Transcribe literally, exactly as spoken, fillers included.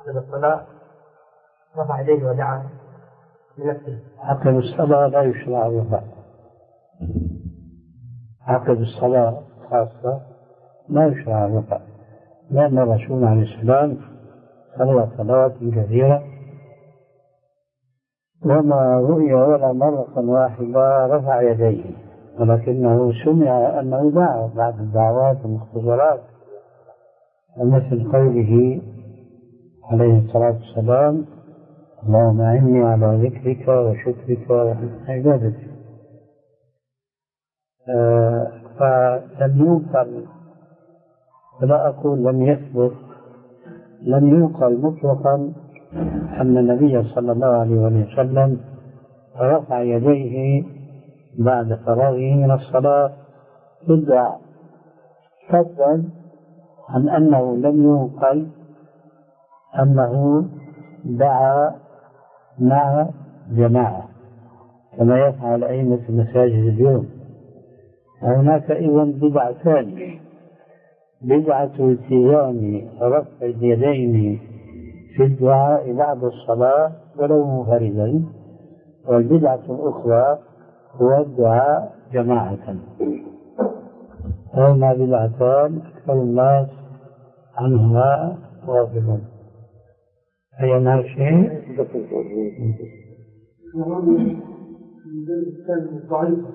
عقب الصلاة رفع يديه ودعا بنفسه. عقب الصلاة لا يشرع الرفع، عقب الصلاة خاصة لا يشرع الرفع، لأن الرسول عليه السلام صلى صلوات كثيرة وما رؤي ولا مرة واحدة رفع يديه، ولكنه سمع أنه دعا بعد الدعوات والمختصرات، مثل قوله عليه الصلاة والسلام: اللهم أعني على ذكرك وشكرك وحسن عبادتك. آه فلم ينقل، ولا أقول لم يثبت، لم ينقل مطلقا أن النبي صلى الله عليه وسلم رفع يديه بعد فراغه من الصلاة في الدعاء، فضلا عن أنه لم ينقل أنه دعا مع جماعة كما يفعل أئمة المساجد اليوم. هناك أيضا بدعة ثانية، بدعة التزام رفع اليدين في الدعاء بعد الصلاة ولو منفردا، والبدعة الأخرى هو الدعاء جماعة. هما بدعتان أكثر الناس عنها غافلون. أي أنها شيء